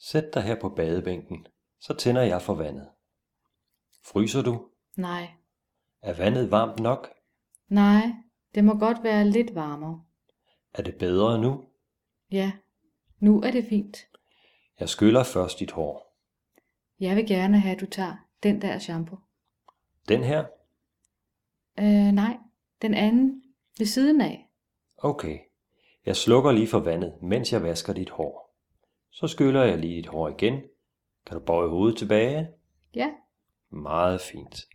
Sæt dig her på badebænken, så tænder jeg for vandet. Fryser du? Nej, Er vandet varmt nok? nej, det må godt være lidt varmere. Er det bedre nu? Ja, nu er det fint. Jeg skyller først dit hår. Jeg vil gerne have, at du tager den der shampoo. Den her? Nej, den anden ved siden af. Okay. Jeg slukker lige for vandet, mens jeg vasker dit hår. Så skyller jeg lige dit hår igen. Kan du bøje hovedet tilbage? Ja. Meget fint.